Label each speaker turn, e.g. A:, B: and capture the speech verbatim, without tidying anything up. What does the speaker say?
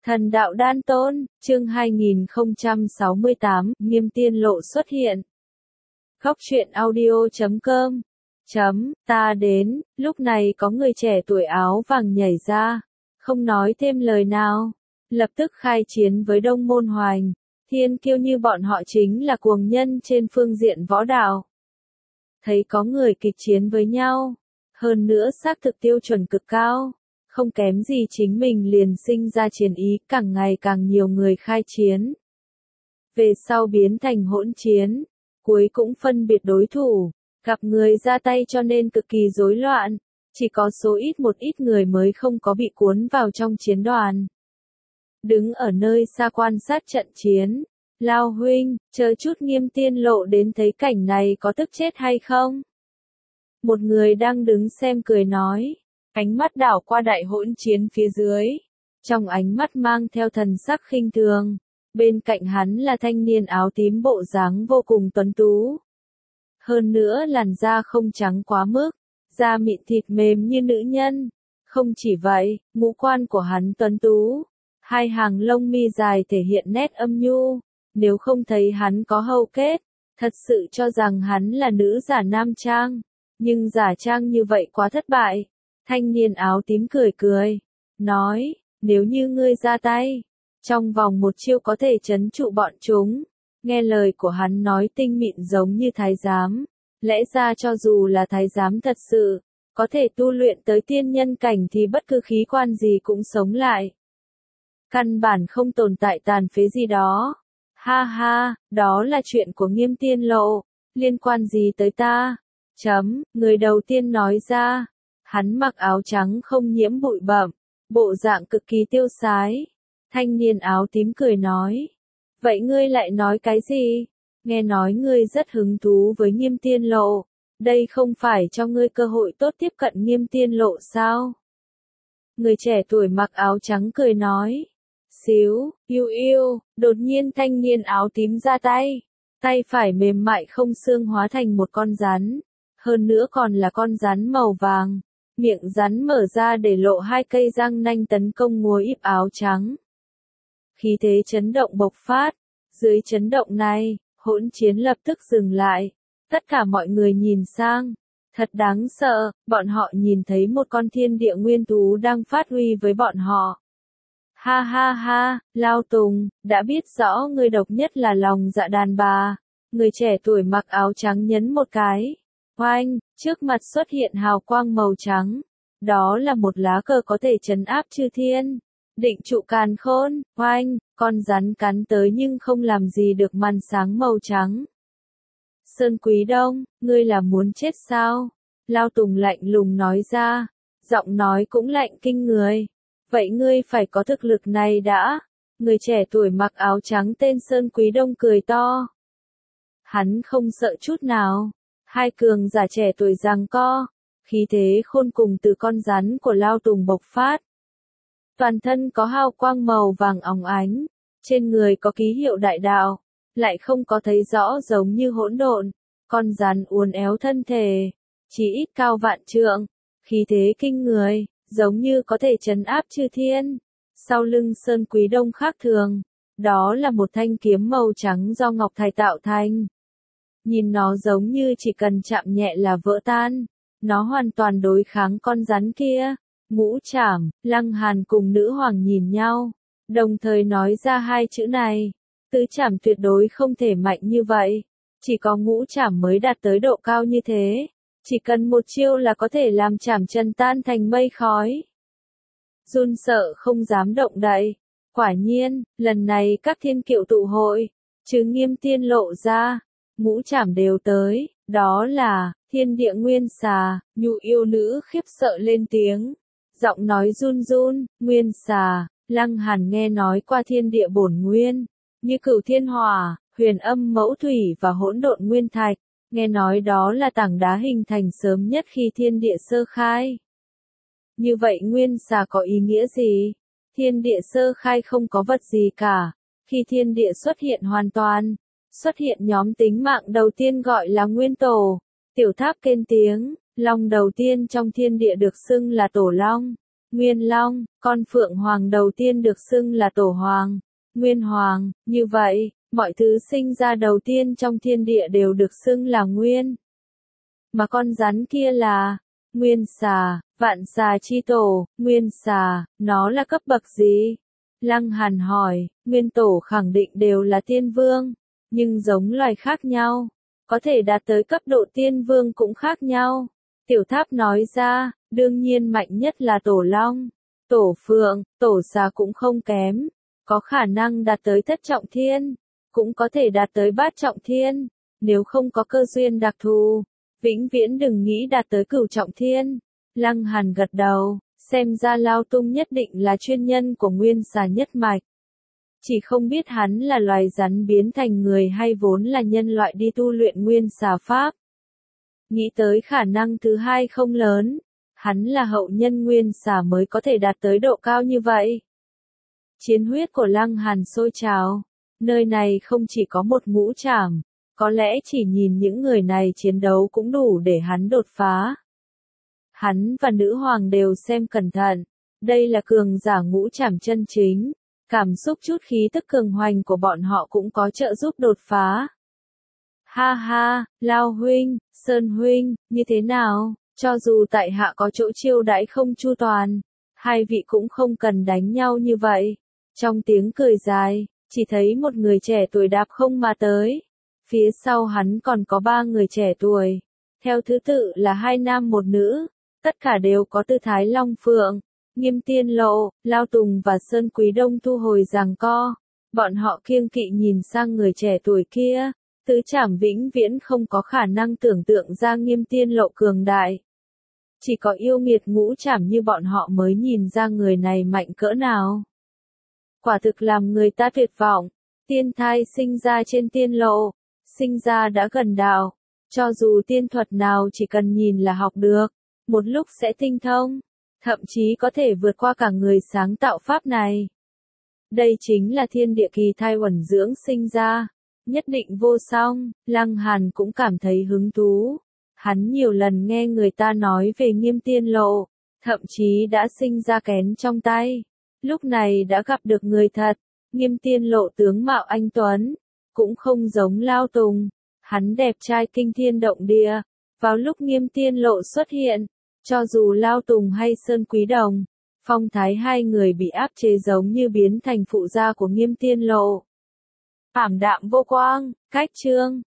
A: Thần đạo đan tôn, chương hai nghìn không trăm sáu mươi tám, Nghiêm Tiên Lộ xuất hiện. Góc truyện audio chấm com chấm, ta đến, lúc này có người trẻ tuổi áo vàng nhảy ra, không nói thêm lời nào, lập tức khai chiến với Đông Môn Hoành, thiên kiêu như bọn họ chính là cuồng nhân trên phương diện võ đạo. Thấy có người kịch chiến với nhau, hơn nữa xác thực tiêu chuẩn cực cao. Không kém gì chính mình liền sinh ra chiến ý, càng ngày càng nhiều người khai chiến. Về sau biến thành hỗn chiến, cuối cũng phân biệt đối thủ, gặp người ra tay cho nên cực kỳ rối loạn, chỉ có số ít một ít người mới không có bị cuốn vào trong chiến đoàn. Đứng ở nơi xa quan sát trận chiến, Lao huynh, chờ chút Nghiêm Tiên Lộ đến thấy cảnh này có tức chết hay không? Một người đang đứng xem cười nói. Ánh mắt đảo qua đại hỗn chiến phía dưới, trong ánh mắt mang theo thần sắc khinh thường, bên cạnh hắn là thanh niên áo tím bộ dáng vô cùng tuấn tú. Hơn nữa làn da không trắng quá mức, da mịn thịt mềm như nữ nhân. Không chỉ vậy, ngũ quan của hắn tuấn tú, hai hàng lông mi dài thể hiện nét âm nhu, nếu không thấy hắn có hầu kết, thật sự cho rằng hắn là nữ giả nam trang, nhưng giả trang như vậy quá thất bại. Thanh niên áo tím cười cười, nói, nếu như ngươi ra tay, trong vòng một chiêu có thể trấn trụ bọn chúng. Nghe lời của hắn nói tinh mịn giống như thái giám, lẽ ra cho dù là thái giám thật sự, có thể tu luyện tới tiên nhân cảnh thì bất cứ khí quan gì cũng sống lại. Căn bản không tồn tại tàn phế gì đó. Ha ha, đó là chuyện của Nghiêm Tiên Lộ, liên quan gì tới ta? Chấm, người đầu tiên nói ra. Hắn mặc áo trắng không nhiễm bụi bặm, bộ dạng cực kỳ tiêu sái. Thanh niên áo tím cười nói. Vậy ngươi lại nói cái gì? Nghe nói ngươi rất hứng thú với Nghiêm Tiên Lộ. Đây không phải cho ngươi cơ hội tốt tiếp cận Nghiêm Tiên Lộ sao? Người trẻ tuổi mặc áo trắng cười nói. Xíu, yêu yêu, đột nhiên thanh niên áo tím ra tay. Tay phải mềm mại không xương hóa thành một con rắn. Hơn nữa còn là con rắn màu vàng. Miệng rắn mở ra để lộ hai cây răng nanh tấn công ngồi íp áo trắng. Khí thế chấn động bộc phát. Dưới chấn động này, hỗn chiến lập tức dừng lại. Tất cả mọi người nhìn sang. Thật đáng sợ, bọn họ nhìn thấy một con thiên địa nguyên thú đang phát huy với bọn họ. Ha ha ha, Lao Tùng, đã biết rõ người độc nhất là lòng dạ đàn bà. Người trẻ tuổi mặc áo trắng nhấn một cái. Oanh, trước mặt xuất hiện hào quang màu trắng. Đó là một lá cờ có thể trấn áp chư thiên. Định trụ càn khôn, oanh, con rắn cắn tới nhưng không làm gì được màn sáng màu trắng. Sơn Quý Đông, ngươi là muốn chết sao? Lao Tùng lạnh lùng nói ra, giọng nói cũng lạnh kinh người. Vậy ngươi phải có thực lực này đã. Người trẻ tuổi mặc áo trắng tên Sơn Quý Đông cười to. Hắn không sợ chút nào. Hai cường giả trẻ tuổi giằng co, khí thế khôn cùng từ con rắn của Lao Tùng bộc phát. Toàn thân có hào quang màu vàng óng ánh, trên người có ký hiệu đại đạo, lại không có thấy rõ giống như hỗn độn. Con rắn uốn éo thân thể, chỉ ít cao vạn trượng, khí thế kinh người, giống như có thể trấn áp chư thiên. Sau lưng Sơn Quý Đông khác thường, đó là một thanh kiếm màu trắng do ngọc thạch tạo thành. Nhìn nó giống như chỉ cần chạm nhẹ là vỡ tan. Nó hoàn toàn đối kháng con rắn kia. Ngũ Trảm, Lăng Hàn cùng nữ hoàng nhìn nhau. Đồng thời nói ra hai chữ này. Tứ Trảm tuyệt đối không thể mạnh như vậy. Chỉ có Ngũ Trảm mới đạt tới độ cao như thế. Chỉ cần một chiêu là có thể làm Trảm Trần tan thành mây khói. Run sợ không dám động đậy. Quả nhiên, lần này các thiên kiệu tụ hội. Trừ Nghiêm Tiên Lộ ra. Ngũ Trảm đều tới, đó là, thiên địa nguyên xà, Nhu yêu nữ khiếp sợ lên tiếng. Giọng nói run run, nguyên xà, Lăng Hàn nghe nói qua thiên địa bổn nguyên, như cửu thiên hỏa, huyền âm mẫu thủy và hỗn độn nguyên thạch, nghe nói đó là tảng đá hình thành sớm nhất khi thiên địa sơ khai. Như vậy nguyên xà có ý nghĩa gì? Thiên địa sơ khai không có vật gì cả, khi thiên địa xuất hiện hoàn toàn. Xuất hiện nhóm tính mạng đầu tiên gọi là nguyên tổ. Tiểu Tháp kên tiếng, long đầu tiên trong thiên địa được xưng là tổ long. Nguyên Long, con Phượng Hoàng đầu tiên được xưng là Tổ Hoàng, Nguyên Hoàng, như vậy, mọi thứ sinh ra đầu tiên trong thiên địa đều được xưng là Nguyên. Mà con rắn kia là Nguyên Xà, Vạn Xà chi tổ, Nguyên Xà, nó là cấp bậc gì? Lăng Hàn hỏi, Nguyên Tổ khẳng định đều là tiên vương, nhưng giống loài khác nhau, có thể đạt tới cấp độ tiên vương cũng khác nhau. Tiểu Tháp nói ra, đương nhiên mạnh nhất là Tổ Long, Tổ Phượng, Tổ Xà cũng không kém, có khả năng đạt tới thất trọng thiên, cũng có thể đạt tới bát trọng thiên, nếu không có cơ duyên đặc thù, vĩnh viễn đừng nghĩ đạt tới cửu trọng thiên. Lăng Hàn gật đầu, xem ra Lao Tung nhất định là chuyên nhân của Nguyên Xà nhất mạch. Chỉ không biết hắn là loài rắn biến thành người hay vốn là nhân loại đi tu luyện Nguyên Xà Pháp. Nghĩ tới khả năng thứ hai không lớn, hắn là hậu nhân Nguyên Xà mới có thể đạt tới độ cao như vậy. Chiến huyết của Lăng Hàn sôi trào, nơi này không chỉ có một ngũ trảm, có lẽ chỉ nhìn những người này chiến đấu cũng đủ để hắn đột phá. Hắn và nữ hoàng đều xem cẩn thận, đây là cường giả ngũ trảm chân chính, cảm xúc chút khí tức cường hoành của bọn họ cũng có trợ giúp đột phá. Ha ha, Lao huynh, Sơn huynh, như thế nào, cho dù tại hạ có chỗ chiêu đãi không chu toàn, hai vị cũng không cần đánh nhau như vậy. Trong tiếng cười dài, chỉ thấy một người trẻ tuổi đạp không mà tới, phía sau hắn còn có ba người trẻ tuổi, theo thứ tự là hai nam một nữ, tất cả đều có tư thái long phượng. Nghiêm Tiên Lộ, Lao Tùng và Sơn Quý Đông thu hồi giằng co, bọn họ kiêng kỵ nhìn sang người trẻ tuổi kia, tứ trảm vĩnh viễn không có khả năng tưởng tượng ra Nghiêm Tiên Lộ cường đại. Chỉ có yêu nghiệt ngũ trảm như bọn họ mới nhìn ra người này mạnh cỡ nào. Quả thực làm người ta tuyệt vọng, tiên thai sinh ra trên tiên lộ, sinh ra đã gần đạo, cho dù tiên thuật nào chỉ cần nhìn là học được, một lúc sẽ tinh thông. Thậm chí có thể vượt qua cả người sáng tạo pháp này. Đây chính là thiên địa kỳ thai uẩn dưỡng sinh ra, nhất định vô song. Lăng Hàn cũng cảm thấy hứng thú. Hắn nhiều lần nghe người ta nói về Nghiêm Tiên Lộ, thậm chí đã sinh ra kén trong tay. Lúc này đã gặp được người thật, Nghiêm Tiên Lộ tướng mạo anh tuấn, cũng không giống Lao Tùng. Hắn đẹp trai kinh thiên động địa. Vào lúc Nghiêm Tiên Lộ xuất hiện, cho dù Lao Tùng hay Sơn Quý Đồng, phong thái hai người bị áp chế giống như biến thành phụ gia của Nghiêm Tiên Lộ. Ảm đạm vô quang, cách chương.